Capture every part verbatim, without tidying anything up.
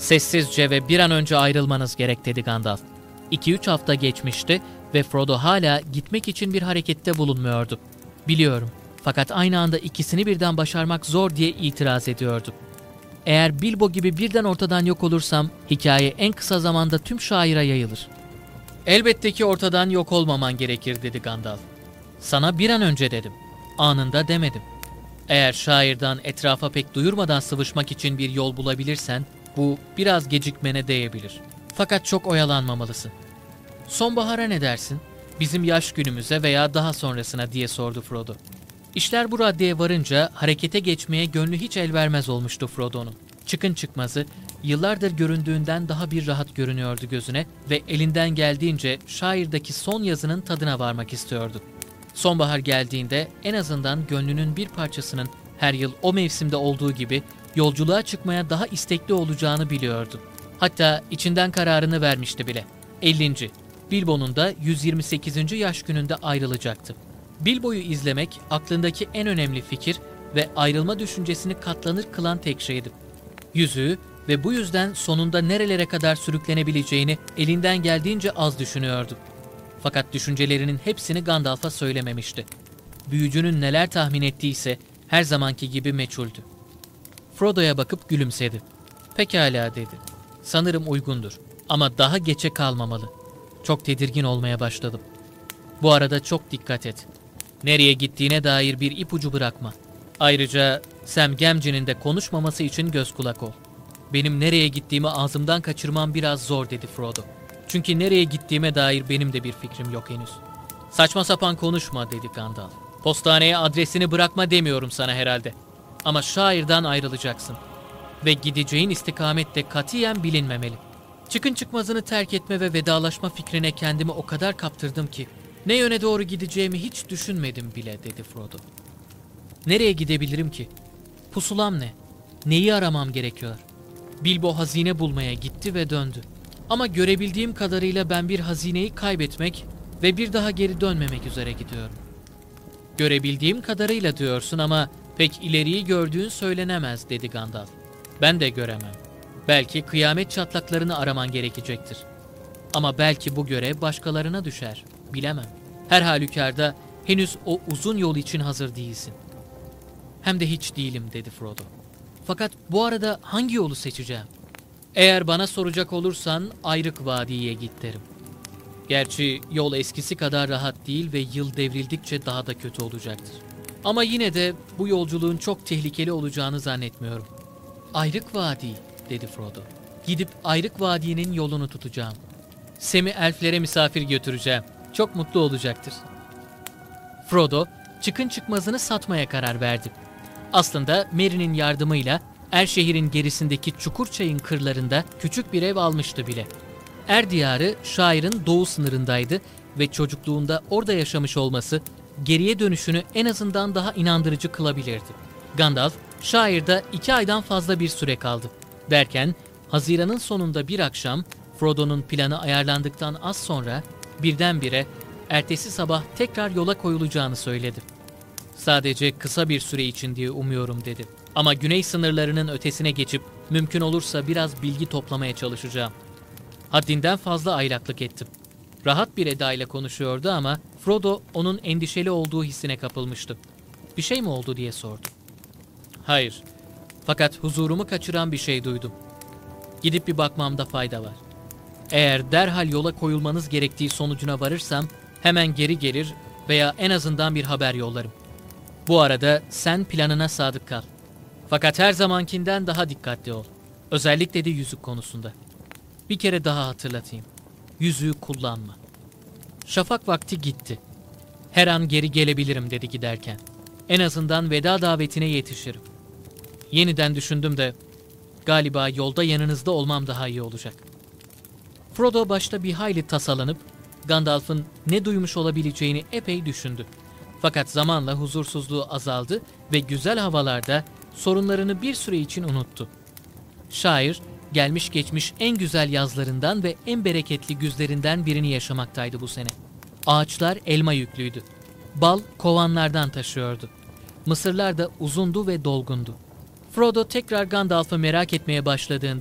Sessizce ve bir an önce ayrılmanız gerek dedi Gandalf. İki üç hafta geçmişti ve Frodo hala gitmek için bir harekette bulunmuyordu. Biliyorum, fakat aynı anda ikisini birden başarmak zor diye itiraz ediyordu. Eğer Bilbo gibi birden ortadan yok olursam hikaye en kısa zamanda tüm şaira yayılır. Elbette ki ortadan yok olmaman gerekir dedi Gandalf. Sana bir an önce dedim. Anında demedim. Eğer şairden etrafa pek duyurmadan sıvışmak için bir yol bulabilirsen bu biraz gecikmene değebilir. Fakat çok oyalanmamalısın. Sonbahara ne dersin? Bizim yaş günümüze veya daha sonrasına diye sordu Frodo. İşler bu raddeye varınca harekete geçmeye gönlü hiç el vermez olmuştu Frodo'nun. Çıkın çıkmazı yıllardır göründüğünden daha bir rahat görünüyordu gözüne ve elinden geldiğince şairdeki son yazının tadına varmak istiyordu. Sonbahar geldiğinde en azından gönlünün bir parçasının her yıl o mevsimde olduğu gibi yolculuğa çıkmaya daha istekli olacağını biliyordu. Hatta içinden kararını vermişti bile. ellinci Bilbo'nun da yüz yirmi sekizinci yaş gününde ayrılacaktı. Bilbo'yu izlemek aklındaki en önemli fikir ve ayrılma düşüncesini katlanır kılan tek şeydi. Yüzüğü ve bu yüzden sonunda nerelere kadar sürüklenebileceğini elinden geldiğince az düşünüyordu. Fakat düşüncelerinin hepsini Gandalf'a söylememişti. Büyücünün neler tahmin ettiyse her zamanki gibi meçhuldü. Frodo'ya bakıp gülümsedi. Pekala dedi. Sanırım uygundur ama daha geçe kalmamalı. Çok tedirgin olmaya başladım. Bu arada çok dikkat et. Nereye gittiğine dair bir ipucu bırakma. Ayrıca Sam Gamgee'nin de konuşmaması için göz kulak ol. Benim nereye gittiğimi ağzımdan kaçırmam biraz zor dedi Frodo. Çünkü nereye gittiğime dair benim de bir fikrim yok henüz. Saçma sapan konuşma dedi Gandalf. Postaneye adresini bırakma demiyorum sana herhalde. Ama şairden ayrılacaksın. Ve gideceğin istikamet de katiyen bilinmemeli. Çıkın çıkmazını terk etme ve vedalaşma fikrine kendimi o kadar kaptırdım ki ne yöne doğru gideceğimi hiç düşünmedim bile dedi Frodo. Nereye gidebilirim ki? Pusulam ne? Neyi aramam gerekiyor? Bilbo hazine bulmaya gitti ve döndü. Ama görebildiğim kadarıyla ben bir hazineyi kaybetmek ve bir daha geri dönmemek üzere gidiyorum. Görebildiğim kadarıyla diyorsun ama pek ileriyi gördüğün söylenemez dedi Gandalf. Ben de göremem. Belki kıyamet çatlaklarını araman gerekecektir. Ama belki bu görev başkalarına düşer. Bilemem. Her halükarda henüz o uzun yol için hazır değilsin. Hem de hiç değilim dedi Frodo. Fakat bu arada hangi yolu seçeceğim? Eğer bana soracak olursan Ayrık Vadi'ye git derim. Gerçi yol eskisi kadar rahat değil ve yıl devrildikçe daha da kötü olacaktır. Ama yine de bu yolculuğun çok tehlikeli olacağını zannetmiyorum. Ayrık Vadi dedi Frodo. Gidip Ayrık Vadi'nin yolunu tutacağım. Sam'i elflere misafir götüreceğim. Çok mutlu olacaktır. Frodo çıkın çıkmazını satmaya karar verdi. Aslında Merry'nin yardımıyla Erşehir'in gerisindeki Çukurçay'ın kırlarında küçük bir ev almıştı bile. Er diyarı şairin doğu sınırındaydı ve çocukluğunda orada yaşamış olması geriye dönüşünü en azından daha inandırıcı kılabilirdi. Gandalf şairde iki aydan fazla bir süre kaldı. Derken Haziran'ın sonunda bir akşam Frodo'nun planı ayarlandıktan az sonra birdenbire ertesi sabah tekrar yola koyulacağını söyledi. Sadece kısa bir süre için diye umuyorum dedi. Ama güney sınırlarının ötesine geçip mümkün olursa biraz bilgi toplamaya çalışacağım. Haddinden fazla aylaklık ettim. Rahat bir edayla konuşuyordu ama Frodo onun endişeli olduğu hissine kapılmıştı. Bir şey mi oldu diye sordu. Hayır. Fakat huzurumu kaçıran bir şey duydum. Gidip bir bakmamda fayda var. Eğer derhal yola koyulmanız gerektiği sonucuna varırsam hemen geri gelir veya en azından bir haber yollarım. Bu arada sen planına sadık kal. Fakat her zamankinden daha dikkatli ol. Özellikle de yüzük konusunda. Bir kere daha hatırlatayım. Yüzüğü kullanma. Şafak vakti gitti. Her an geri gelebilirim dedi giderken. En azından veda davetine yetişirim. Yeniden düşündüm de galiba yolda yanınızda olmam daha iyi olacak. Frodo başta bir hayli tasalanıp Gandalf'ın ne duymuş olabileceğini epey düşündü. Fakat zamanla huzursuzluğu azaldı ve güzel havalarda sorunlarını bir süre için unuttu. Şair, gelmiş geçmiş en güzel yazlarından ve en bereketli güzlerinden birini yaşamaktaydı bu sene. Ağaçlar elma yüklüydü. Bal kovanlardan taşıyordu. Mısırlar da uzundu ve dolgundu. Frodo tekrar Gandalf'ı merak etmeye başladığında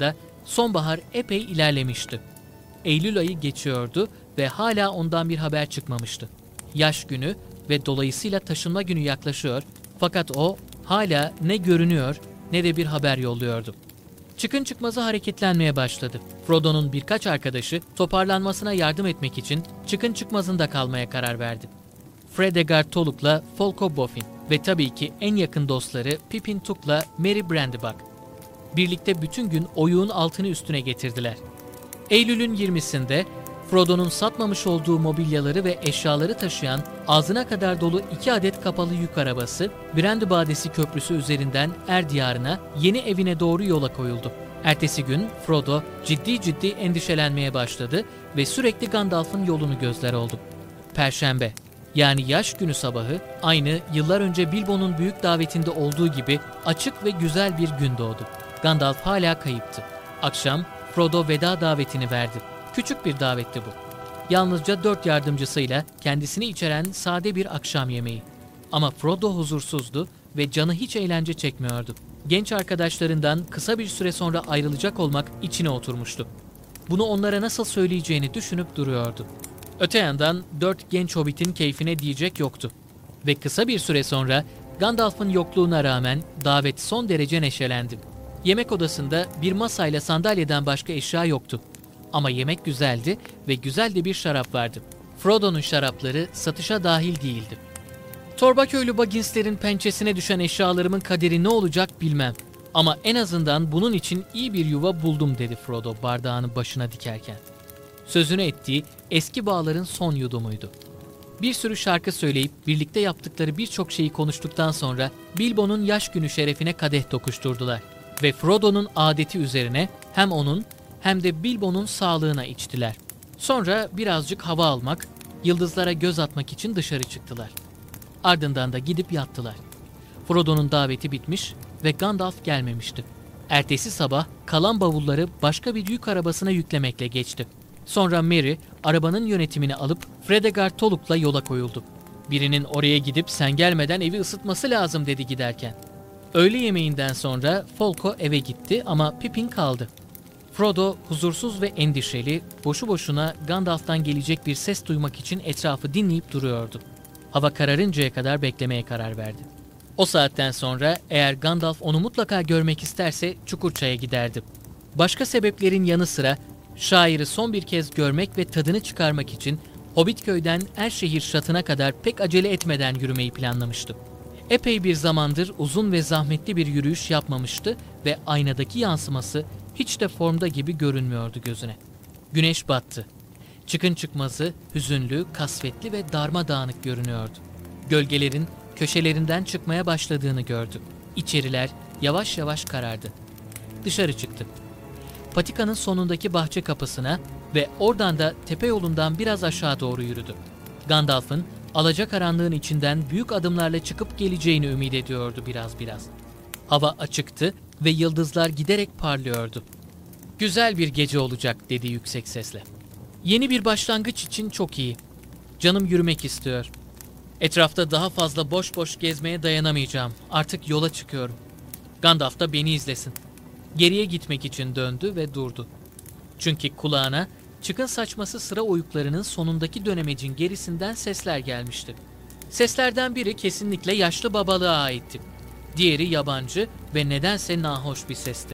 Sonbahar epey ilerlemişti. Eylül ayı geçiyordu ve hala ondan bir haber çıkmamıştı. Yaş günü ve dolayısıyla taşınma günü yaklaşıyor, fakat o hala ne görünüyor ne de bir haber yolluyordu. Çıkın çıkmazı hareketlenmeye başladı. Frodo'nun birkaç arkadaşı toparlanmasına yardım etmek için çıkın çıkmazında kalmaya karar verdi. Fredegard Toluk'la Folko Boffin ve tabii ki en yakın dostları Pippin Took'la Merry Brandybuck. Birlikte bütün gün oyuğun altını üstüne getirdiler. Eylül'ün yirmisinde Frodo'nun satmamış olduğu mobilyaları ve eşyaları taşıyan ağzına kadar dolu iki adet kapalı yük arabası Brandy Badesi Köprüsü üzerinden Er Diyarı'na, yeni evine doğru yola koyuldu. Ertesi gün Frodo ciddi ciddi endişelenmeye başladı ve sürekli Gandalf'ın yolunu gözler oldu. Perşembe, yani yaş günü sabahı, aynı yıllar önce Bilbo'nun büyük davetinde olduğu gibi açık ve güzel bir gün doğdu. Gandalf hala kayıptı. Akşam Frodo veda davetini verdi. Küçük bir davetti bu. Yalnızca dört yardımcısıyla kendisini içeren sade bir akşam yemeği. Ama Frodo huzursuzdu ve canı hiç eğlence çekmiyordu. Genç arkadaşlarından kısa bir süre sonra ayrılacak olmak içine oturmuştu. Bunu onlara nasıl söyleyeceğini düşünüp duruyordu. Öte yandan dört genç hobbitin keyfine diyecek yoktu. Ve kısa bir süre sonra Gandalf'ın yokluğuna rağmen davet son derece neşelendi. Yemek odasında bir masayla sandalyeden başka eşya yoktu. Ama yemek güzeldi ve güzel de bir şarap vardı. Frodo'nun şarapları satışa dahil değildi. Torbaköylü Baggins'lerin pençesine düşen eşyalarımın kaderi ne olacak bilmem. Ama en azından bunun için iyi bir yuva buldum dedi Frodo bardağını başına dikerken. Sözünü ettiği eski bağların son yudumuydu. Bir sürü şarkı söyleyip birlikte yaptıkları birçok şeyi konuştuktan sonra Bilbo'nun yaş günü şerefine kadeh tokuşturdular. Ve Frodo'nun adeti üzerine hem onun hem de Bilbo'nun sağlığına içtiler. Sonra birazcık hava almak, yıldızlara göz atmak için dışarı çıktılar. Ardından da gidip yattılar. Frodo'nun daveti bitmiş ve Gandalf gelmemişti. Ertesi sabah kalan bavulları başka bir yük arabasına yüklemekle geçti. Sonra Merry arabanın yönetimini alıp Fredegard Toluk'la yola koyuldu. Birinin oraya gidip sen gelmeden evi ısıtması lazım dedi giderken. Öğle yemeğinden sonra Folko eve gitti ama Pippin kaldı. Frodo huzursuz ve endişeli, boşu boşuna Gandalf'tan gelecek bir ses duymak için etrafı dinleyip duruyordu. Hava kararıncaya kadar beklemeye karar verdi. O saatten sonra eğer Gandalf onu mutlaka görmek isterse Çukurçay'a giderdi. Başka sebeplerin yanı sıra şairi son bir kez görmek ve tadını çıkarmak için Hobbitköy'den Erşehir Şatı'na kadar pek acele etmeden yürümeyi planlamıştı. Epey bir zamandır uzun ve zahmetli bir yürüyüş yapmamıştı ve aynadaki yansıması hiç de formda gibi görünmüyordu gözüne. Güneş battı. Çıkın çıkmazı hüzünlü, kasvetli ve darmadağınık görünüyordu. Gölgelerin köşelerinden çıkmaya başladığını gördü. İçeriler yavaş yavaş karardı. Dışarı çıktı. Patikanın sonundaki bahçe kapısına ve oradan da tepe yolundan biraz aşağı doğru yürüdü. Gandalf'ın alacakaranlığın içinden büyük adımlarla çıkıp geleceğini ümit ediyordu biraz biraz. Hava açıktı ve yıldızlar giderek parlıyordu. Güzel bir gece olacak dedi yüksek sesle. Yeni bir başlangıç için çok iyi. Canım yürümek istiyor. Etrafta daha fazla boş boş gezmeye dayanamayacağım. Artık yola çıkıyorum. Gandalf da beni izlesin. Geriye gitmek için döndü ve durdu. Çünkü kulağına çıkın saçması sıra oyuklarının sonundaki dönemecin gerisinden sesler gelmişti. Seslerden biri kesinlikle yaşlı babalığa aitti. Diğeri yabancı ve nedense nahoş bir sesti.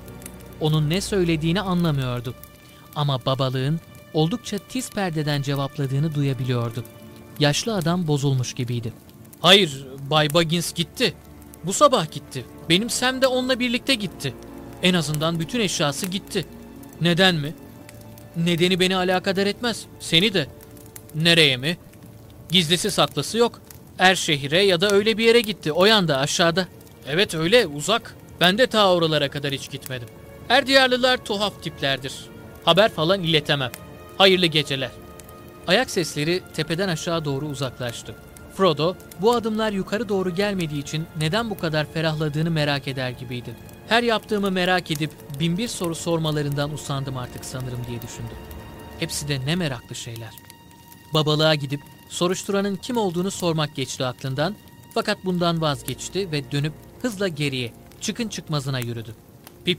Onun ne söylediğini anlamıyordu. Ama babalığın oldukça tiz perdeden cevapladığını duyabiliyordu. Yaşlı adam bozulmuş gibiydi. Hayır, Bay Baggins gitti. Bu sabah gitti. Benim Sam de onunla birlikte gitti. En azından bütün eşyası gitti. Neden mi? Nedeni beni alakadar etmez. Seni de. Nereye mi? Gizlisi saklısı yok. Erşehir'e ya da öyle bir yere gitti. O yanda aşağıda. Evet öyle uzak. Ben de ta oralara kadar hiç gitmedim. Erdiyarlılar tuhaf tiplerdir. Haber falan iletemem. Hayırlı geceler. Ayak sesleri tepeden aşağı doğru uzaklaştı. Frodo bu adımlar yukarı doğru gelmediği için neden bu kadar ferahladığını merak eder gibiydi. Her yaptığımı merak edip bin bir soru sormalarından usandım artık sanırım diye düşündü. Hepsi de ne meraklı şeyler. Babalığa gidip soruşturanın kim olduğunu sormak geçti aklından, fakat bundan vazgeçti ve dönüp hızla geriye, çıkın çıkmazına yürüdü. Pippin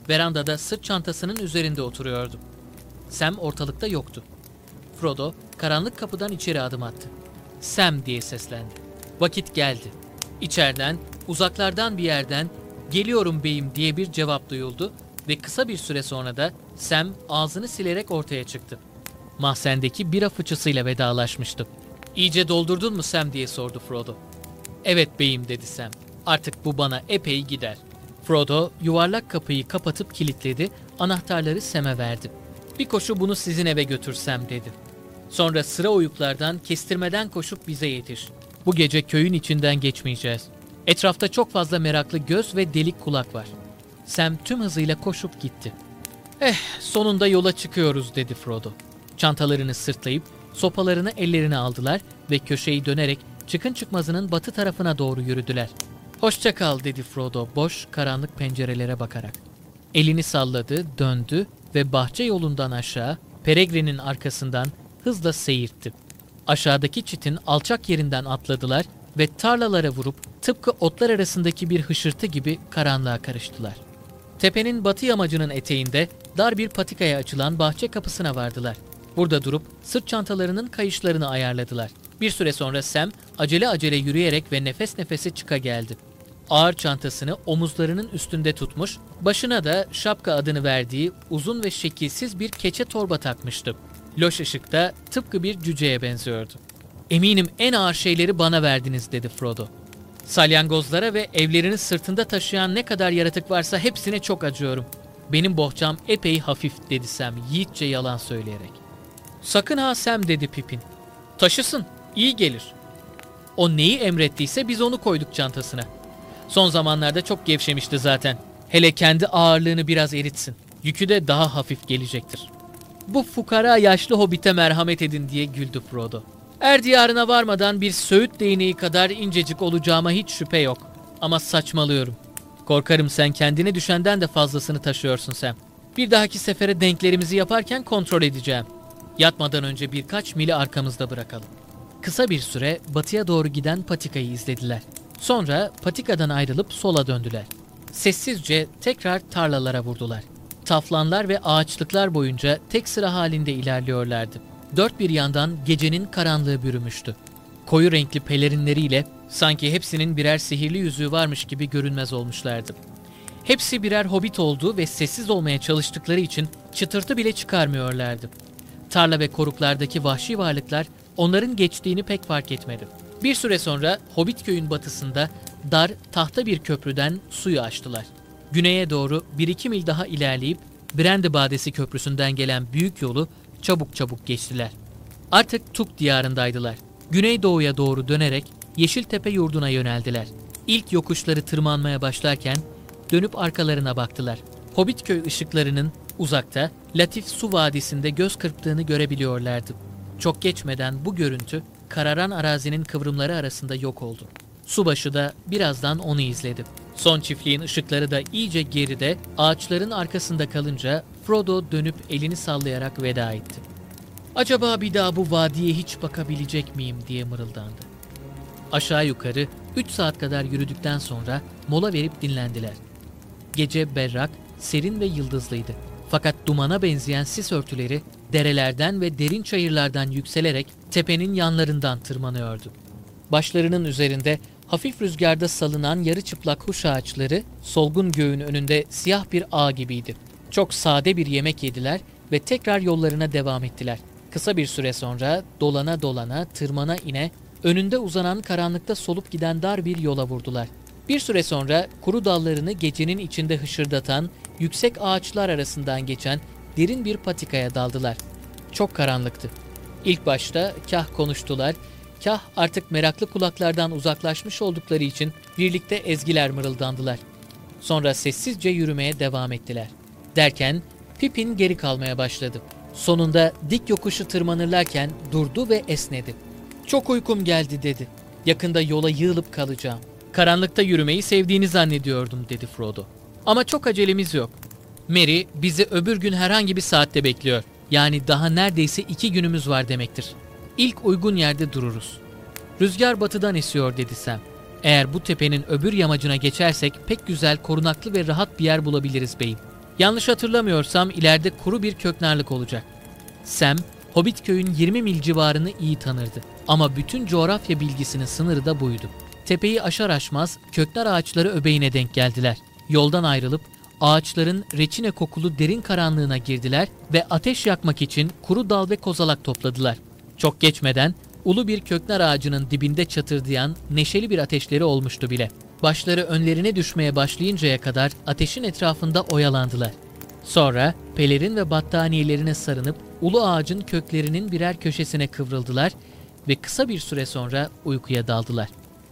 verandada sırt çantasının üzerinde oturuyordu. Sam ortalıkta yoktu. Frodo karanlık kapıdan içeri adım attı. "Sam" diye seslendi. Vakit geldi. İçeriden, uzaklardan bir yerden "Geliyorum beyim" diye bir cevap duyuldu ve kısa bir süre sonra da Sam ağzını silerek ortaya çıktı. Mahzendeki bira fıçısıyla vedalaşmıştı. "İyice doldurdun mu Sam?" diye sordu Frodo. "Evet beyim" dedi Sam. "Artık bu bana epey gider." Frodo yuvarlak kapıyı kapatıp kilitledi, anahtarları Sam'e verdi. "Bir koşu bunu sizin eve götürsem" dedi. "Sonra sıra oyuklardan kestirmeden koşup bize yetiş. Bu gece köyün içinden geçmeyeceğiz. Etrafta çok fazla meraklı göz ve delik kulak var." Sam tüm hızıyla koşup gitti. "Eh, sonunda yola çıkıyoruz" dedi Frodo. Çantalarını sırtlayıp sopalarını ellerine aldılar ve köşeyi dönerek çıkın çıkmazının batı tarafına doğru yürüdüler. "Hoşça kal" dedi Frodo boş, karanlık pencerelere bakarak. Elini salladı, döndü ve bahçe yolundan aşağı, Peregrine'in arkasından hızla seyirtti. Aşağıdaki çitin alçak yerinden atladılar ve tarlalara vurup tıpkı otlar arasındaki bir hışırtı gibi karanlığa karıştılar. Tepenin batı yamacının eteğinde dar bir patikaya açılan bahçe kapısına vardılar. Burada durup sırt çantalarının kayışlarını ayarladılar. Bir süre sonra Sam acele acele yürüyerek ve nefes nefese çıka geldi. Ağır çantasını omuzlarının üstünde tutmuş, başına da şapka adını verdiği uzun ve şekilsiz bir keçe torba takmıştı. Loş ışıkta tıpkı bir cüceye benziyordu. "Eminim en ağır şeyleri bana verdiniz" dedi Frodo. "Salyangozlara ve evlerini sırtında taşıyan ne kadar yaratık varsa hepsine çok acıyorum. Benim bohçam epey hafif" dedi Sam yiğitçe yalan söyleyerek. "Sakın ha Sam" dedi Pippin. "Taşısın, iyi gelir." "O neyi emrettiyse biz onu koyduk çantasına. Son zamanlarda çok gevşemişti zaten. Hele kendi ağırlığını biraz eritsin. Yükü de daha hafif gelecektir." "Bu fukara yaşlı hobbite merhamet edin" diye güldü Frodo. "Er diyarına varmadan bir söğüt değneği kadar incecik olacağıma hiç şüphe yok. Ama saçmalıyorum. Korkarım sen kendine düşenden de fazlasını taşıyorsun Sam. Bir dahaki sefere denklerimizi yaparken kontrol edeceğim. Yatmadan önce birkaç mili arkamızda bırakalım." Kısa bir süre batıya doğru giden patikayı izlediler. Sonra patikadan ayrılıp sola döndüler. Sessizce tekrar tarlalara vurdular. Taflanlar ve ağaçlıklar boyunca tek sıra halinde ilerliyorlardı. Dört bir yandan gecenin karanlığı bürümüştü. Koyu renkli pelerinleriyle sanki hepsinin birer sihirli yüzüğü varmış gibi görünmez olmuşlardı. Hepsi birer hobbit olduğu ve sessiz olmaya çalıştıkları için çıtırtı bile çıkarmıyorlardı. Tarla ve koruklardaki vahşi varlıklar onların geçtiğini pek fark etmedi. Bir süre sonra Hobbit köyün batısında dar tahta bir köprüden suyu açtılar. Güneye doğru bir iki mil daha ilerleyip Brandi Badesi Köprüsü'nden gelen büyük yolu çabuk çabuk geçtiler. Artık Tuk diyarındaydılar. Güneydoğuya doğru dönerek Yeşiltepe yurduna yöneldiler. İlk yokuşları tırmanmaya başlarken dönüp arkalarına baktılar. Hobbitköy ışıklarının uzakta Latif Su Vadisi'nde göz kırptığını görebiliyorlardı. Çok geçmeden bu görüntü kararan arazinin kıvrımları arasında yok oldu. Subaşı da birazdan onu izledi. Son çiftliğin ışıkları da iyice geride, ağaçların arkasında kalınca Frodo dönüp elini sallayarak veda etti. "Acaba bir daha bu vadiye hiç bakabilecek miyim?" diye mırıldandı. Aşağı yukarı üç saat kadar yürüdükten sonra mola verip dinlendiler. Gece berrak, serin ve yıldızlıydı. Fakat dumana benzeyen sis örtüleri derelerden ve derin çayırlardan yükselerek tepenin yanlarından tırmanıyordu. Başlarının üzerinde hafif rüzgarda salınan yarı çıplak huş ağaçları solgun göğün önünde siyah bir ağ gibiydi. Çok sade bir yemek yediler ve tekrar yollarına devam ettiler. Kısa bir süre sonra dolana dolana, tırmana ine, önünde uzanan karanlıkta solup giden dar bir yola vurdular. Bir süre sonra kuru dallarını gecenin içinde hışırdatan, yüksek ağaçlar arasından geçen derin bir patikaya daldılar. Çok karanlıktı. İlk başta kah konuştular, kah artık meraklı kulaklardan uzaklaşmış oldukları için birlikte ezgiler mırıldandılar. Sonra sessizce yürümeye devam ettiler. Derken Pippin geri kalmaya başladı. Sonunda dik yokuşu tırmanırlarken durdu ve esnedi. "Çok uykum geldi" dedi. "Yakında yola yığılıp kalacağım." "Karanlıkta yürümeyi sevdiğini zannediyordum" dedi Frodo. "Ama çok acelemiz yok. Merry bizi öbür gün herhangi bir saatte bekliyor. Yani daha neredeyse iki günümüz var demektir. İlk uygun yerde dururuz." "Rüzgar batıdan esiyor" dedi Sam. "Eğer bu tepenin öbür yamacına geçersek pek güzel, korunaklı ve rahat bir yer bulabiliriz beyim." Yanlış hatırlamıyorsam ileride kuru bir köknarlık olacak. Sam, Hobbit köyün yirmi mil civarını iyi tanırdı. Ama bütün coğrafya bilgisinin sınırı da buydu. Tepeyi aşar aşmaz köknar ağaçları öbeğine denk geldiler. Yoldan ayrılıp ağaçların reçine kokulu derin karanlığına girdiler ve ateş yakmak için kuru dal ve kozalak topladılar. Çok geçmeden ulu bir köknar ağacının dibinde çatırdayan neşeli bir ateşleri olmuştu bile. Başları önlerine düşmeye başlayıncaya kadar ateşin etrafında oyalandılar. Sonra pelerin ve battaniyelerine sarınıp ulu ağacın köklerinin birer köşesine kıvrıldılar ve kısa bir süre sonra uykuya daldılar.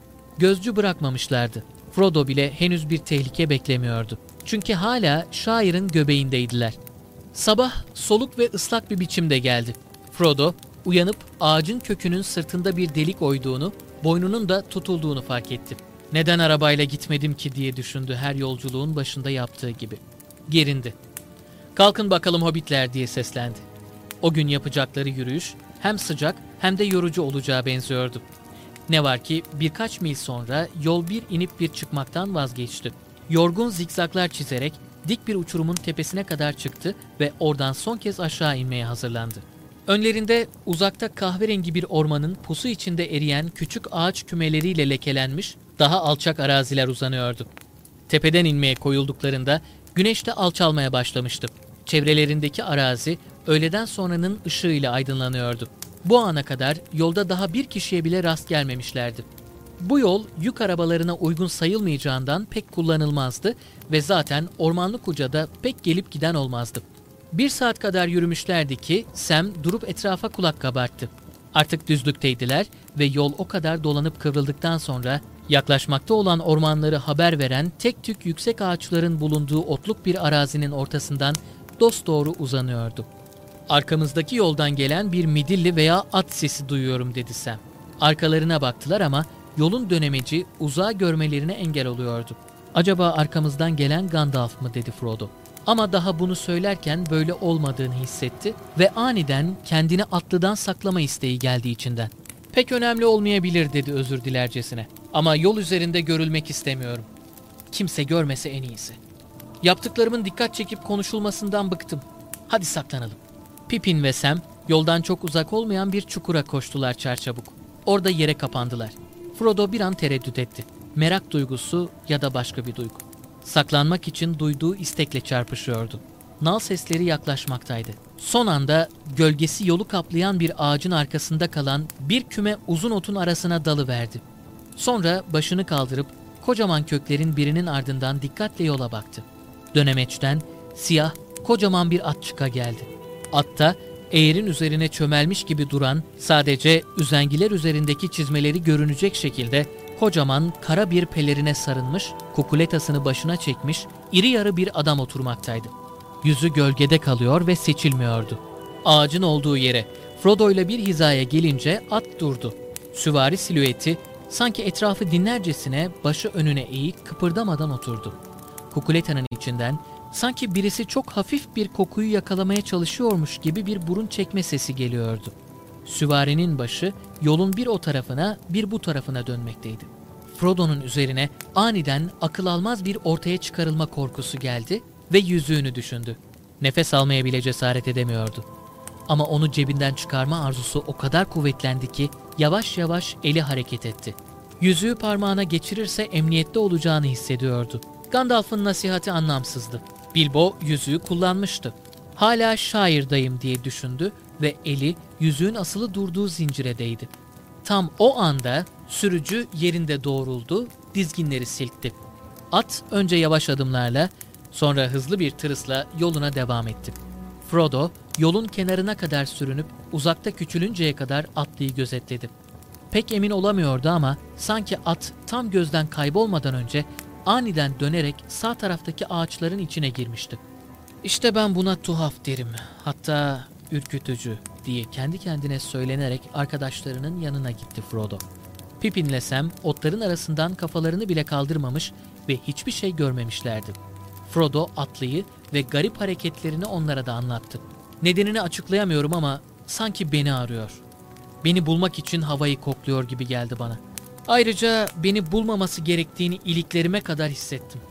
Gözcü bırakmamışlardı. Frodo bile henüz bir tehlike beklemiyordu. Çünkü hala şairin göbeğindeydiler. Sabah soluk ve ıslak bir biçimde geldi. Frodo uyanıp ağacın kökünün sırtında bir delik oyduğunu, boynunun da tutulduğunu fark etti. Neden arabayla gitmedim ki diye düşündü her yolculuğun başında yaptığı gibi. Gerindi. Kalkın bakalım hobbitler diye seslendi. O gün yapacakları yürüyüş hem sıcak hem de yorucu olacağı benziyordu. Ne var ki birkaç mil sonra yol bir inip bir çıkmaktan vazgeçti. Yorgun zikzaklar çizerek dik bir uçurumun tepesine kadar çıktı ve oradan son kez aşağı inmeye hazırlandı. Önlerinde uzakta kahverengi bir ormanın pusu içinde eriyen küçük ağaç kümeleriyle lekelenmiş daha alçak araziler uzanıyordu. Tepeden inmeye koyulduklarında güneş de alçalmaya başlamıştı. Çevrelerindeki arazi öğleden sonranın ışığıyla aydınlanıyordu. Bu ana kadar yolda daha bir kişiye bile rast gelmemişlerdi. Bu yol yük arabalarına uygun sayılmayacağından pek kullanılmazdı ve zaten ormanlık ucada pek gelip giden olmazdı. Bir saat kadar yürümüşlerdi ki Sam durup etrafa kulak kabarttı. Artık düzlükteydiler ve yol o kadar dolanıp kıvrıldıktan sonra yaklaşmakta olan ormanları haber veren tek tük yüksek ağaçların bulunduğu otluk bir arazinin ortasından dosdoğru uzanıyordu. Arkamızdaki yoldan gelen bir midilli veya at sesi duyuyorum dedi Sam. Arkalarına baktılar ama yolun dönemeci uzağa görmelerine engel oluyordu. Acaba arkamızdan gelen Gandalf mı dedi Frodo. Ama daha bunu söylerken böyle olmadığını hissetti ve aniden kendini atlıdan saklama isteği geldi içinden. Pek önemli olmayabilir dedi özür dilercesine. Ama yol üzerinde görülmek istemiyorum. Kimse görmese en iyisi. Yaptıklarımın dikkat çekip konuşulmasından bıktım. Hadi saklanalım. Pippin ve Sam yoldan çok uzak olmayan bir çukura koştular çarçabuk. Orada yere kapandılar. Frodo bir an tereddüt etti. Merak duygusu ya da başka bir duygu. Saklanmak için duyduğu istekle çarpışıyordu. Nal sesleri yaklaşmaktaydı. Son anda gölgesi yolu kaplayan bir ağacın arkasında kalan bir küme uzun otun arasına dalıverdi. Sonra başını kaldırıp kocaman köklerin birinin ardından dikkatle yola baktı. Dönemeçten siyah, kocaman bir at çıka geldi. Atta eğerin üzerine çömelmiş gibi duran, sadece üzengiler üzerindeki çizmeleri görünecek şekilde kocaman kara bir pelerine sarılmış, kukuletasını başına çekmiş, iri yarı bir adam oturmaktaydı. Yüzü gölgede kalıyor ve seçilmiyordu. Ağacın olduğu yere Frodo ile bir hizaya gelince at durdu. Süvari silüeti sanki etrafı dinlercesine başı önüne eğik kıpırdamadan oturdu. Kukuletanın içinden sanki birisi çok hafif bir kokuyu yakalamaya çalışıyormuş gibi bir burun çekme sesi geliyordu. Süvarinin başı yolun bir o tarafına bir bu tarafına dönmekteydi. Frodo'nun üzerine aniden akıl almaz bir ortaya çıkarılma korkusu geldi ve yüzüğünü düşündü. Nefes almaya bile cesaret edemiyordu. Ama onu cebinden çıkarma arzusu o kadar kuvvetlendi ki yavaş yavaş eli hareket etti. Yüzüğü parmağına geçirirse emniyette olacağını hissediyordu. Gandalf'ın nasihati anlamsızdı. Bilbo yüzüğü kullanmıştı. Hala şairdayım diye düşündü ve eli yüzüğün asılı durduğu zincire değdi. Tam o anda sürücü yerinde doğruldu, dizginleri silkti. At önce yavaş adımlarla, sonra hızlı bir tırısla yoluna devam etti. Frodo yolun kenarına kadar sürünüp uzakta küçülünceye kadar atlıyı gözetledi. Pek emin olamıyordu ama sanki at tam gözden kaybolmadan önce aniden dönerek sağ taraftaki ağaçların içine girmişti. İşte ben buna tuhaf derim, hatta ürkütücü diye kendi kendine söylenerek arkadaşlarının yanına gitti Frodo. Pippin'le Sam otların arasından kafalarını bile kaldırmamış ve hiçbir şey görmemişlerdi. Frodo atlıyı ve garip hareketlerini onlara da anlattı. Nedenini açıklayamıyorum ama sanki beni arıyor. Beni bulmak için havayı kokluyor gibi geldi bana. Ayrıca beni bulmaması gerektiğini iliklerime kadar hissettim.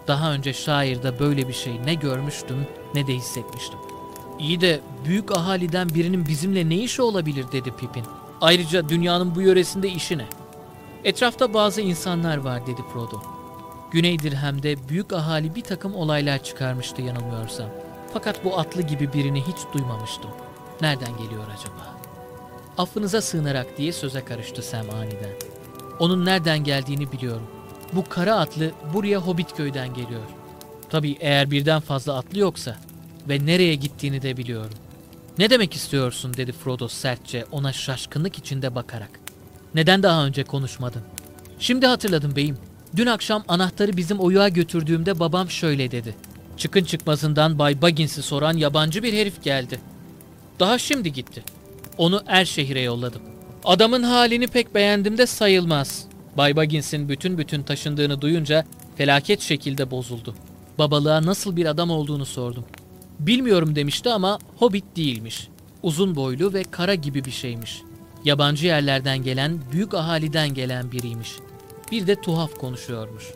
Daha önce şairde böyle bir şey ne görmüştüm ne de hissetmiştim. İyi de büyük ahaliden birinin bizimle ne işi olabilir dedi Pippin. Ayrıca dünyanın bu yöresinde işi ne? Etrafta bazı insanlar var dedi Frodo. Güney Dirhem'de büyük ahali bir takım olaylar çıkarmıştı yanılmıyorsam. Fakat bu atlı gibi birini hiç duymamıştım. Nereden geliyor acaba? Affınıza sığınarak diye söze karıştı Sam aniden. Onun nereden geldiğini biliyorum. Bu kara atlı buraya Hobbitköy'den geliyor. Tabii eğer birden fazla atlı yoksa ve nereye gittiğini de biliyorum. Ne demek istiyorsun dedi Frodo sertçe ona şaşkınlık içinde bakarak. Neden daha önce konuşmadın? Şimdi hatırladım beyim. Dün akşam anahtarı bizim oyuğa götürdüğümde babam şöyle dedi. Çıkın çıkmasından Bay Baggins'i soran yabancı bir herif geldi. Daha şimdi gitti. Onu Erşehir'e yolladım. Adamın halini pek beğendim de sayılmaz. Bay Baggins'in bütün bütün taşındığını duyunca felaket şekilde bozuldu. Babalığa nasıl bir adam olduğunu sordum. Bilmiyorum demişti ama hobbit değilmiş. Uzun boylu ve kara gibi bir şeymiş. Yabancı yerlerden gelen, büyük ahaliden gelen biriymiş. Bir de tuhaf konuşuyormuş.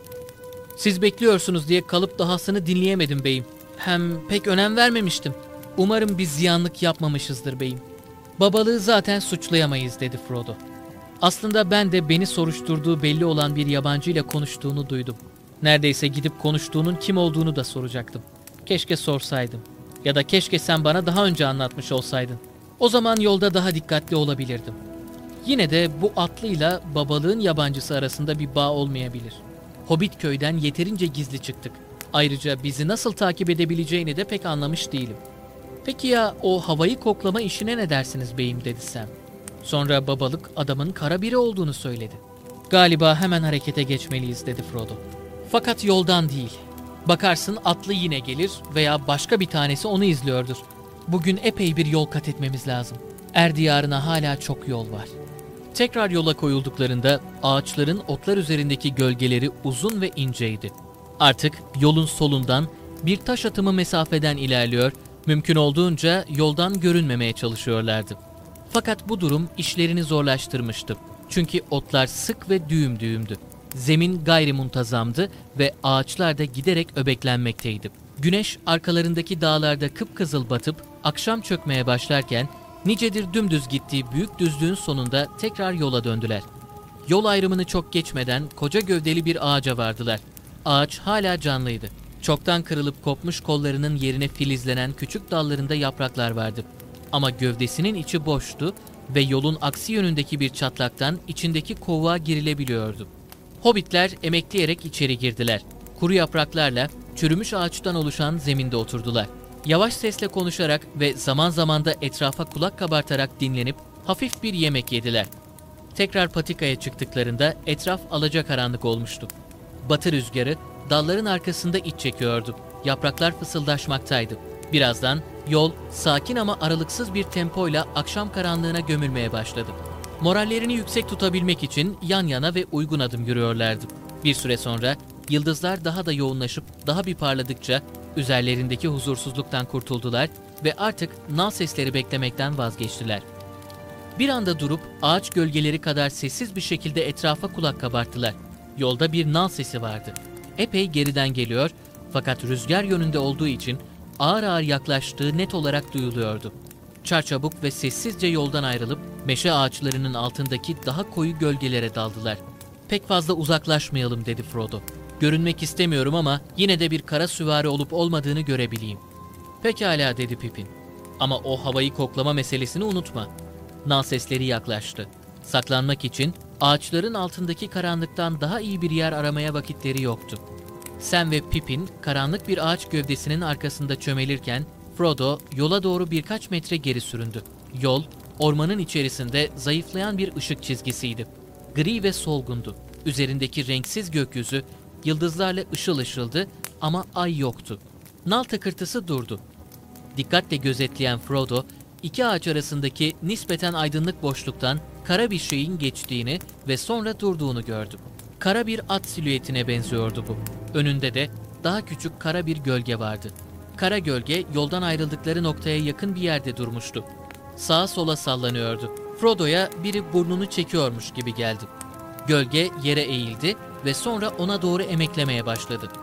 Siz bekliyorsunuz diye kalıp dahasını dinleyemedim beyim. Hem pek önem vermemiştim. Umarım bir ziyanlık yapmamışızdır beyim. Babalığı zaten suçlayamayız dedi Frodo. Aslında ben de beni soruşturduğu belli olan bir yabancıyla konuştuğunu duydum. Neredeyse gidip konuştuğunun kim olduğunu da soracaktım. Keşke sorsaydım. Ya da keşke sen bana daha önce anlatmış olsaydın. O zaman yolda daha dikkatli olabilirdim. Yine de bu atlıyla babalığın yabancısı arasında bir bağ olmayabilir. Hobbitköy'den yeterince gizli çıktık. Ayrıca bizi nasıl takip edebileceğini de pek anlamış değilim. Peki ya o havayı koklama işine ne dersiniz beyim dedi Sam. Sonra babalık adamın kara biri olduğunu söyledi. Galiba hemen harekete geçmeliyiz dedi Frodo. Fakat yoldan değil. Bakarsın atlı yine gelir veya başka bir tanesi onu izliyordur. Bugün epey bir yol kat etmemiz lazım. Er diyarına hala çok yol var. Tekrar yola koyulduklarında ağaçların otlar üzerindeki gölgeleri uzun ve inceydi. Artık yolun solundan bir taş atımı mesafeden ilerliyor, mümkün olduğunca yoldan görünmemeye çalışıyorlardı. Fakat bu durum işlerini zorlaştırmıştı. Çünkü otlar sık ve düğüm düğümdü. Zemin gayrimuntazamdı ve ağaçlar da giderek öbeklenmekteydi. Güneş arkalarındaki dağlarda kıpkızıl batıp akşam çökmeye başlarken nicedir dümdüz gittiği büyük düzlüğün sonunda tekrar yola döndüler. Yol ayrımını çok geçmeden koca gövdeli bir ağaca vardılar. Ağaç hala canlıydı. Çoktan kırılıp kopmuş kollarının yerine filizlenen küçük dallarında yapraklar vardı. Ama gövdesinin içi boştu ve yolun aksi yönündeki bir çatlaktan içindeki kovuğa girilebiliyordu. Hobbitler emekleyerek içeri girdiler. Kuru yapraklarla çürümüş ağaçtan oluşan zeminde oturdular. Yavaş sesle konuşarak ve zaman zaman da etrafa kulak kabartarak dinlenip hafif bir yemek yediler. Tekrar patikaya çıktıklarında etraf alacakaranlık olmuştu. Batı rüzgarı dalların arkasında iç çekiyordu. Yapraklar fısıldaşmaktaydı. Birazdan yol sakin ama aralıksız bir tempoyla akşam karanlığına gömülmeye başladı. Morallerini yüksek tutabilmek için yan yana ve uygun adım yürüyorlardı. Bir süre sonra yıldızlar daha da yoğunlaşıp daha bir parladıkça üzerlerindeki huzursuzluktan kurtuldular ve artık nal sesleri beklemekten vazgeçtiler. Bir anda durup ağaç gölgeleri kadar sessiz bir şekilde etrafa kulak kabarttılar. Yolda bir nal sesi vardı. Epey geriden geliyor fakat rüzgar yönünde olduğu için ağır ağır yaklaştığı net olarak duyuluyordu. Çarçabuk ve sessizce yoldan ayrılıp meşe ağaçlarının altındaki daha koyu gölgelere daldılar. Pek fazla uzaklaşmayalım dedi Frodo. Görünmek istemiyorum ama yine de bir kara süvari olup olmadığını görebileyim. Pekala dedi Pippin. Ama o havayı koklama meselesini unutma. Nal sesleri yaklaştı. Saklanmak için ağaçların altındaki karanlıktan daha iyi bir yer aramaya vakitleri yoktu. Sam ve Pippin karanlık bir ağaç gövdesinin arkasında çömelirken Frodo yola doğru birkaç metre geri süründü. Yol, ormanın içerisinde zayıflayan bir ışık çizgisiydi. Gri ve solgundu. Üzerindeki renksiz gökyüzü yıldızlarla ışıl ışıldı ama ay yoktu. Nal takırtısı durdu. Dikkatle gözetleyen Frodo, iki ağaç arasındaki nispeten aydınlık boşluktan kara bir şeyin geçtiğini ve sonra durduğunu gördü. Kara bir at silüetine benziyordu bu. Önünde de daha küçük kara bir gölge vardı. Kara gölge yoldan ayrıldıkları noktaya yakın bir yerde durmuştu. Sağa sola sallanıyordu. Frodo'ya biri burnunu çekiyormuş gibi geldi. Gölge yere eğildi ve sonra ona doğru emeklemeye başladı.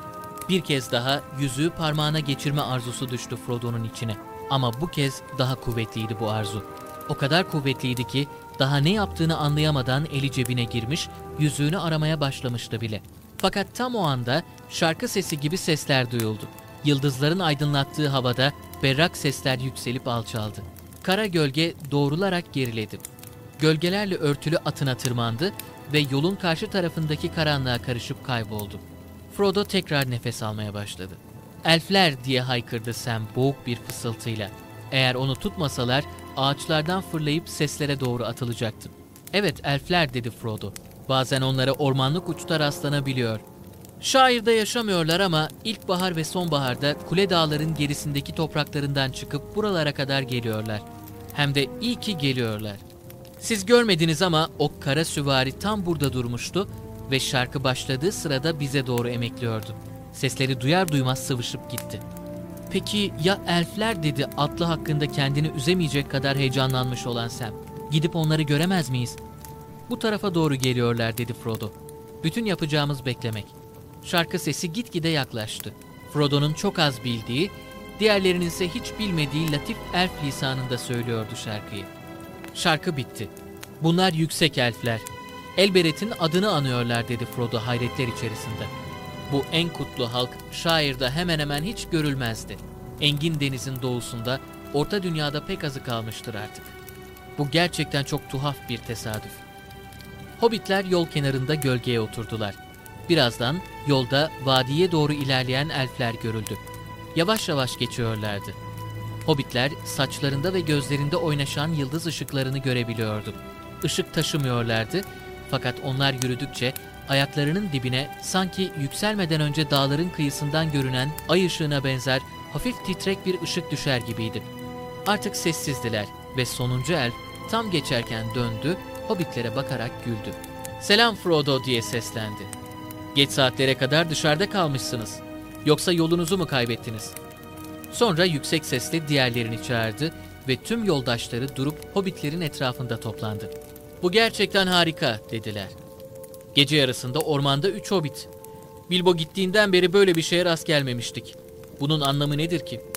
Bir kez daha yüzüğü parmağına geçirme arzusu düştü Frodo'nun içine. Ama bu kez daha kuvvetliydi bu arzu. O kadar kuvvetliydi ki daha ne yaptığını anlayamadan eli cebine girmiş, yüzüğünü aramaya başlamıştı bile. Fakat tam o anda şarkı sesi gibi sesler duyuldu. Yıldızların aydınlattığı havada berrak sesler yükselip alçaldı. Kara gölge doğrularak geriledi. Gölgelerle örtülü atına tırmandı ve yolun karşı tarafındaki karanlığa karışıp kayboldu. Frodo tekrar nefes almaya başladı. "Elfler!" diye haykırdı Sam boğuk bir fısıltıyla. Eğer onu tutmasalar ağaçlardan fırlayıp seslere doğru atılacaktı. "Evet, elfler," dedi Frodo. "Bazen onlara ormanlık uçta rastlanabiliyor. Şairde yaşamıyorlar ama ilkbahar ve sonbaharda Kule Dağların gerisindeki topraklarından çıkıp buralara kadar geliyorlar. Hem de iyi ki geliyorlar. Siz görmediniz ama o kara süvari tam burada durmuştu ve şarkı başladığı sırada bize doğru emekliyordu. Sesleri duyar duymaz sıvışıp gitti." "Peki ya elfler?" dedi atlı hakkında kendini üzemeyecek kadar heyecanlanmış olan Sam. "Gidip onları göremez miyiz?" "Bu tarafa doğru geliyorlar," dedi Frodo. "Bütün yapacağımız beklemek." Şarkı sesi gitgide yaklaştı. Frodo'nun çok az bildiği, diğerlerinin ise hiç bilmediği latif elf lisanında söylüyordu şarkıyı. Şarkı bitti. "Bunlar yüksek elfler. Elbereth'in adını anıyorlar," dedi Frodo hayretler içerisinde. "Bu en kutlu halk şairde hemen hemen hiç görülmezdi. Engin denizin doğusunda, Orta Dünya'da pek azı kalmıştır artık. Bu gerçekten çok tuhaf bir tesadüf." Hobbitler yol kenarında gölgeye oturdular. Birazdan yolda vadiye doğru ilerleyen elfler görüldü. Yavaş yavaş geçiyorlardı. Hobbitler saçlarında ve gözlerinde oynaşan yıldız ışıklarını görebiliyordu. Işık taşımıyorlardı fakat onlar yürüdükçe ayaklarının dibine sanki yükselmeden önce dağların kıyısından görünen ay ışığına benzer hafif titrek bir ışık düşer gibiydi. Artık sessizdiler ve sonuncu elf tam geçerken döndü, Hobbitlere bakarak güldü. "Selam Frodo," diye seslendi. "Geç saatlere kadar dışarıda kalmışsınız. Yoksa yolunuzu mu kaybettiniz?" Sonra yüksek sesle diğerlerini çağırdı ve tüm yoldaşları durup Hobbitlerin etrafında toplandı. "Bu gerçekten harika," dediler. "Gece yarısında ormanda üç Hobbit. Bilbo gittiğinden beri böyle bir şeye rast gelmemiştik. Bunun anlamı nedir ki?"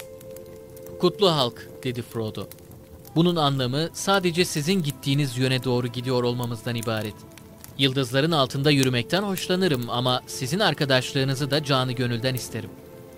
"Kutlu halk," dedi Frodo. "Bunun anlamı sadece sizin gittiğiniz yöne doğru gidiyor olmamızdan ibaret. Yıldızların altında yürümekten hoşlanırım ama sizin arkadaşlığınızı da canı gönülden isterim.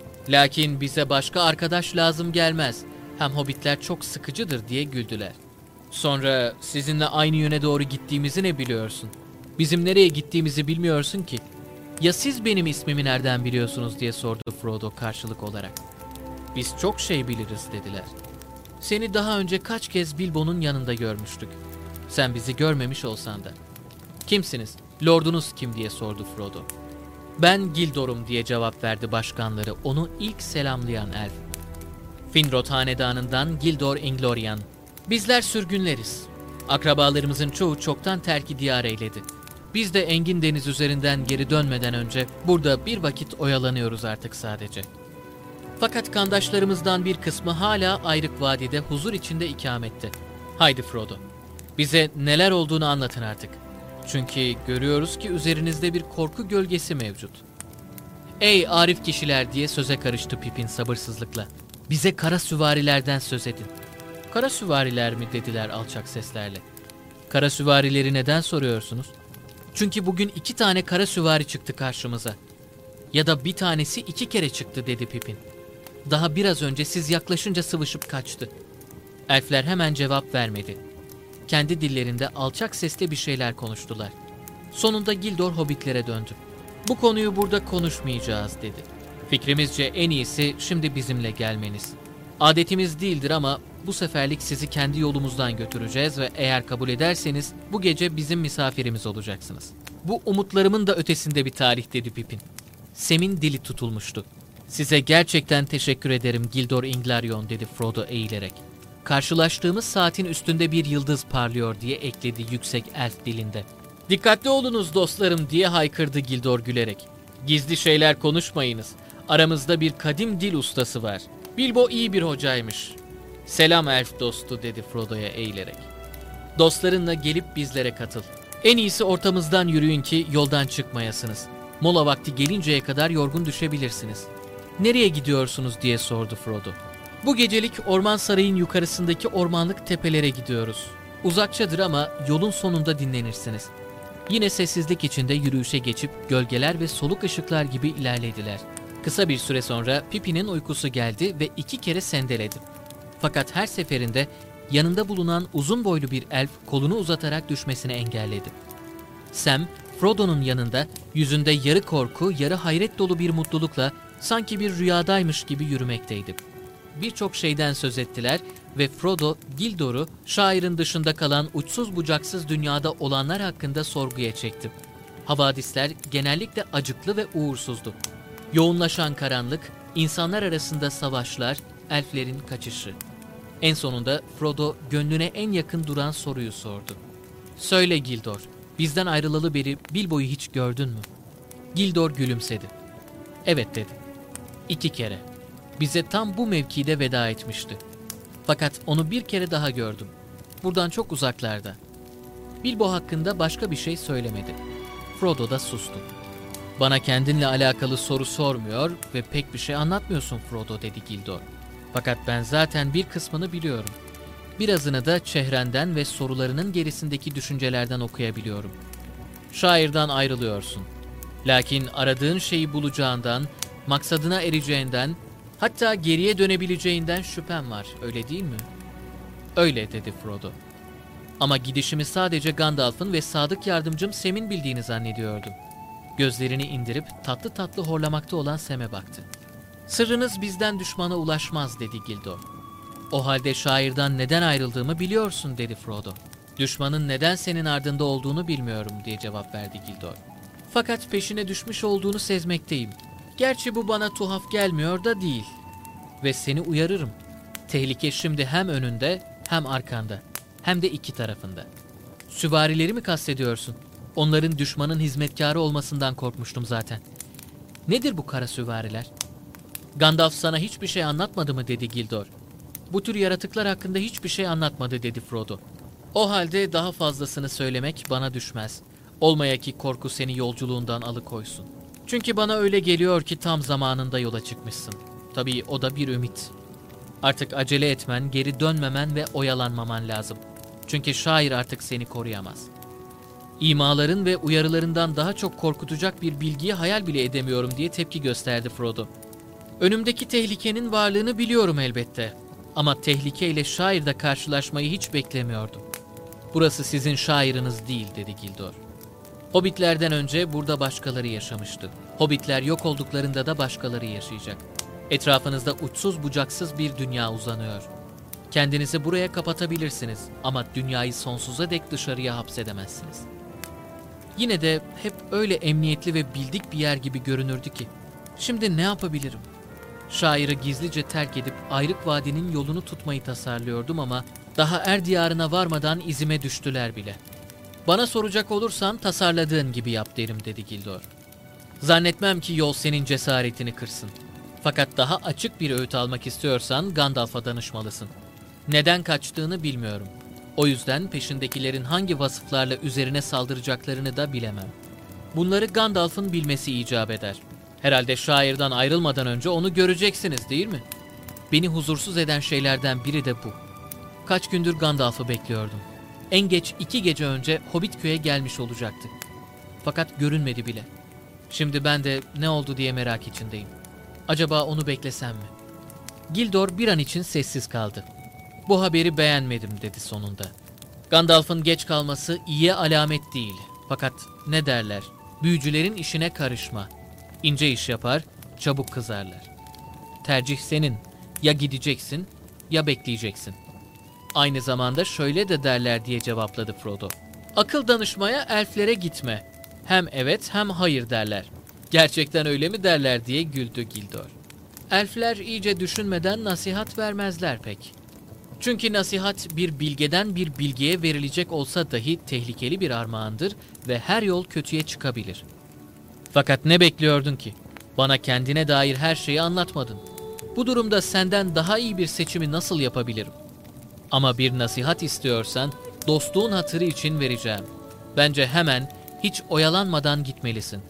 Lakin bize başka arkadaş lazım gelmez. Hem hobbitler çok sıkıcıdır," diye güldüler. "Sonra sizinle aynı yöne doğru gittiğimizi ne biliyorsun? Bizim nereye gittiğimizi bilmiyorsun ki. Ya siz benim ismimi nereden biliyorsunuz?" diye sordu Frodo karşılık olarak. "Biz çok şey biliriz," dediler. "Seni daha önce kaç kez Bilbo'nun yanında görmüştük. Sen bizi görmemiş olsan da." "Kimsiniz? Lordunuz kim?" diye sordu Frodo. "Ben Gildor'um," diye cevap verdi başkanları onu ilk selamlayan elf. "Finrod hanedanından Gildor Inglorian. Bizler sürgünleriz. Akrabalarımızın çoğu çoktan terki diyar eyledi. Biz de engin deniz üzerinden geri dönmeden önce burada bir vakit oyalanıyoruz artık sadece. Fakat kandaşlarımızdan bir kısmı hala Ayrık Vadi'de huzur içinde ikamette. Haydi Frodo, bize neler olduğunu anlatın artık. Çünkü görüyoruz ki üzerinizde bir korku gölgesi mevcut." "Ey arif kişiler," diye söze karıştı Pippin sabırsızlıkla. "Bize kara süvarilerden söz edin." "Kara süvariler mi?" dediler alçak seslerle. "Kara süvarileri neden soruyorsunuz?" "Çünkü bugün iki tane kara süvari çıktı karşımıza." "Ya da bir tanesi iki kere çıktı," dedi Pippin. "Daha biraz önce siz yaklaşınca sıvışıp kaçtı." Elfler hemen cevap vermedi. Kendi dillerinde alçak sesle bir şeyler konuştular. Sonunda Gildor hobbitlere döndü. "Bu konuyu burada konuşmayacağız," dedi. "Fikrimizce en iyisi şimdi bizimle gelmeniz. Adetimiz değildir ama bu seferlik sizi kendi yolumuzdan götüreceğiz ve eğer kabul ederseniz bu gece bizim misafirimiz olacaksınız." "Bu umutlarımın da ötesinde bir tarih," dedi Pippin. Sam'in dili tutulmuştu. "Size gerçekten teşekkür ederim Gildor Inglarion," dedi Frodo eğilerek. "Karşılaştığımız saatin üstünde bir yıldız parlıyor," diye ekledi yüksek elf dilinde. "Dikkatli olunuz dostlarım," diye haykırdı Gildor gülerek. "Gizli şeyler konuşmayınız. Aramızda bir kadim dil ustası var. Bilbo iyi bir hocaymış." "Selam elf dostu," dedi Frodo'ya eğilerek. "Dostlarınla gelip bizlere katıl. En iyisi ortamızdan yürüyün ki yoldan çıkmayasınız. Mola vakti gelinceye kadar yorgun düşebilirsiniz. Nereye gidiyorsunuz diye sordu Frodo. Bu gecelik Orman Sarayı'nın yukarısındaki ormanlık tepelere gidiyoruz. Uzakçadır ama yolun sonunda dinlenirsiniz. Yine sessizlik içinde yürüyüşe geçip gölgeler ve soluk ışıklar gibi ilerlediler. Kısa bir süre sonra Pippin'in uykusu geldi ve iki kere sendeledi. Fakat her seferinde yanında bulunan uzun boylu bir elf kolunu uzatarak düşmesini engelledi. Sam, Frodo'nun yanında yüzünde yarı korku, yarı hayret dolu bir mutlulukla sanki bir rüyadaymış gibi yürümekteydi. Birçok şeyden söz ettiler ve Frodo, Gildor'u şairin dışında kalan uçsuz bucaksız dünyada olanlar hakkında sorguya çekti. Havadisler genellikle acıklı ve uğursuzdu. Yoğunlaşan karanlık, insanlar arasında savaşlar, elflerin kaçışı. En sonunda Frodo gönlüne en yakın duran soruyu sordu. "Söyle Gildor, bizden ayrılalı beri Bilbo'yu hiç gördün mü?" Gildor gülümsedi. "Evet," dedi. "İki kere. Bize tam bu mevkide veda etmişti. Fakat onu bir kere daha gördüm. Buradan çok uzaklarda." Bilbo hakkında başka bir şey söylemedi. Frodo da sustu. "Bana kendinle alakalı soru sormuyor ve pek bir şey anlatmıyorsun Frodo," dedi Gildor. "Fakat ben zaten bir kısmını biliyorum. Birazını da çehrenden ve sorularının gerisindeki düşüncelerden okuyabiliyorum. Şairden ayrılıyorsun. Lakin aradığın şeyi bulacağından, maksadına ereceğinden, hatta geriye dönebileceğinden şüphem var, öyle değil mi?" "Öyle," dedi Frodo. "Ama gidişimi sadece Gandalf'ın ve sadık yardımcım Sam'in bildiğini zannediyordum." Gözlerini indirip tatlı tatlı horlamakta olan Sam'e baktı. "Sırrınız bizden düşmana ulaşmaz," dedi Gildor. "O halde şairden neden ayrıldığımı biliyorsun," dedi Frodo. "Düşmanın neden senin ardında olduğunu bilmiyorum," diye cevap verdi Gildor. "Fakat peşine düşmüş olduğunu sezmekteyim. Gerçi bu bana tuhaf gelmiyor da değil. Ve seni uyarırım. Tehlike şimdi hem önünde hem arkanda. Hem de iki tarafında." "Süvarileri mi kastediyorsun? Onların düşmanın hizmetkarı olmasından korkmuştum zaten." "Nedir bu kara süvariler?" "Gandalf sana hiçbir şey anlatmadı mı?" dedi Gildor. "Bu tür yaratıklar hakkında hiçbir şey anlatmadı," dedi Frodo. "O halde daha fazlasını söylemek bana düşmez. Olmaya ki korku seni yolculuğundan alıkoysun. Çünkü bana öyle geliyor ki tam zamanında yola çıkmışsın. Tabii o da bir ümit. Artık acele etmen, geri dönmemen ve oyalanmaman lazım. Çünkü şair artık seni koruyamaz." "İmaların ve uyarılarından daha çok korkutacak bir bilgiyi hayal bile edemiyorum," diye tepki gösterdi Frodo. "Önümdeki tehlikenin varlığını biliyorum elbette. Ama tehlikeyle şairde karşılaşmayı hiç beklemiyordum. Burası sizin şairiniz değil," dedi Gildor. "Hobbitlerden önce burada başkaları yaşamıştı. Hobbitler yok olduklarında da başkaları yaşayacak. Etrafınızda uçsuz bucaksız bir dünya uzanıyor. Kendinizi buraya kapatabilirsiniz ama dünyayı sonsuza dek dışarıya hapsedemezsiniz. Yine de hep öyle emniyetli ve bildik bir yer gibi görünürdü ki. Şimdi ne yapabilirim? Şairi gizlice terk edip Ayrık Vadi'nin yolunu tutmayı tasarlıyordum ama daha Er Diyarı'na varmadan izime düştüler bile. Bana soracak olursan tasarladığın gibi yap derim," dedi Gildor. "Zannetmem ki yol senin cesaretini kırsın. Fakat daha açık bir öğüt almak istiyorsan Gandalf'a danışmalısın. Neden kaçtığını bilmiyorum. O yüzden peşindekilerin hangi vasıflarla üzerine saldıracaklarını da bilemem. Bunları Gandalf'ın bilmesi icap eder. Herhalde şairden ayrılmadan önce onu göreceksiniz değil mi? Beni huzursuz eden şeylerden biri de bu. Kaç gündür Gandalf'ı bekliyordum. En geç iki gece önce Hobbitköy'e gelmiş olacaktı. Fakat görünmedi bile. Şimdi ben de ne oldu diye merak içindeyim. Acaba onu beklesem mi?" Gildor bir an için sessiz kaldı. "Bu haberi beğenmedim," dedi sonunda. "Gandalf'ın geç kalması iyiye alamet değil. Fakat ne derler? Büyücülerin işine karışma. İnce iş yapar, çabuk kızarlar. Tercih senin. Ya gideceksin ya bekleyeceksin." "Aynı zamanda şöyle de derler," diye cevapladı Frodo. "Akıl danışmaya elflere gitme. Hem evet hem hayır derler." "Gerçekten öyle mi derler?" diye güldü Gildor. "Elfler iyice düşünmeden nasihat vermezler pek. Çünkü nasihat bir bilgeden bir bilgiye verilecek olsa dahi tehlikeli bir armağandır ve her yol kötüye çıkabilir. Fakat ne bekliyordun ki? Bana kendine dair her şeyi anlatmadın. Bu durumda senden daha iyi bir seçimi nasıl yapabilirim? Ama bir nasihat istiyorsan dostluğun hatırı için vereceğim. Bence hemen hiç oyalanmadan gitmelisin.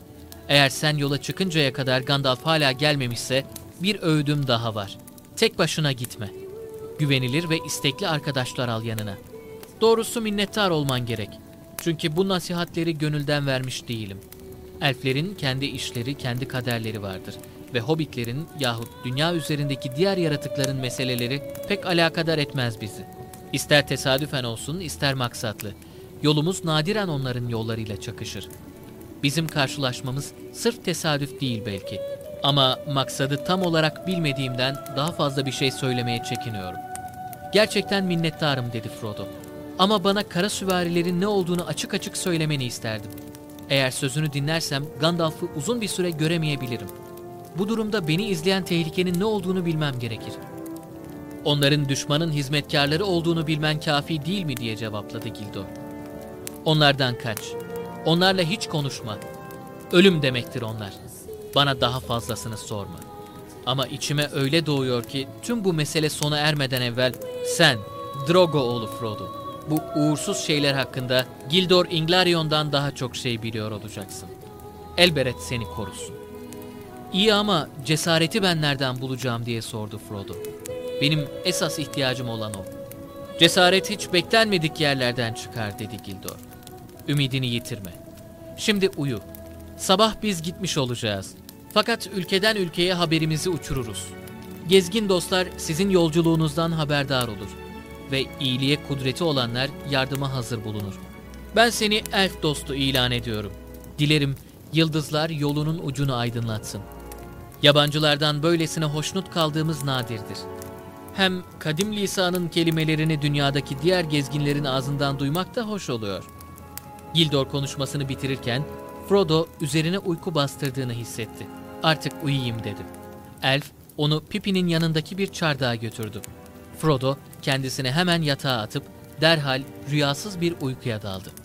Eğer sen yola çıkıncaya kadar Gandalf hala gelmemişse bir öğüdüm daha var. Tek başına gitme. Güvenilir ve istekli arkadaşlar al yanına. Doğrusu minnettar olman gerek. Çünkü bu nasihatleri gönülden vermiş değilim. Elflerin kendi işleri, kendi kaderleri vardır. Ve hobbitlerin yahut dünya üzerindeki diğer yaratıkların meseleleri pek alakadar etmez bizi. İster tesadüfen olsun, ister maksatlı. Yolumuz nadiren onların yollarıyla çakışır. Bizim karşılaşmamız sırf tesadüf değil belki. Ama maksadı tam olarak bilmediğimden daha fazla bir şey söylemeye çekiniyorum. Gerçekten minnettarım dedi Frodo. Ama bana kara süvarilerin ne olduğunu açık açık söylemeni isterdim. Eğer sözünü dinlersem Gandalf'ı uzun bir süre göremeyebilirim. Bu durumda beni izleyen tehlikenin ne olduğunu bilmem gerekir. Onların düşmanın hizmetkarları olduğunu bilmen kafi değil mi diye cevapladı Gildor. Onlardan kaç. Onlarla hiç konuşma. Ölüm demektir onlar. Bana daha fazlasını sorma. Ama içime öyle doğuyor ki tüm bu mesele sona ermeden evvel sen, Drogo oğlu Frodo, bu uğursuz şeyler hakkında Gildor Inglarion'dan daha çok şey biliyor olacaksın. Elberet seni korusun. İyi ama cesareti ben nereden bulacağım diye sordu Frodo. Benim esas ihtiyacım olan o. Cesaret hiç beklenmedik yerlerden çıkar dedi Gildor. Ümidini yitirme. Şimdi uyu. Sabah biz gitmiş olacağız. Fakat ülkeden ülkeye haberimizi uçururuz. Gezgin dostlar sizin yolculuğunuzdan haberdar olur. Ve iyiliğe kudreti olanlar yardıma hazır bulunur. Ben seni elf dostu ilan ediyorum. Dilerim yıldızlar yolunun ucunu aydınlatsın. Yabancılardan böylesine hoşnut kaldığımız nadirdir. Hem kadim lisanın kelimelerini dünyadaki diğer gezginlerin ağzından duymak da hoş oluyor. Gildor konuşmasını bitirirken Frodo üzerine uyku bastırdığını hissetti. Artık uyuyayım dedi. Elf onu Pippin'in yanındaki bir çardağa götürdü. Frodo kendisini hemen yatağa atıp derhal rüyasız bir uykuya daldı.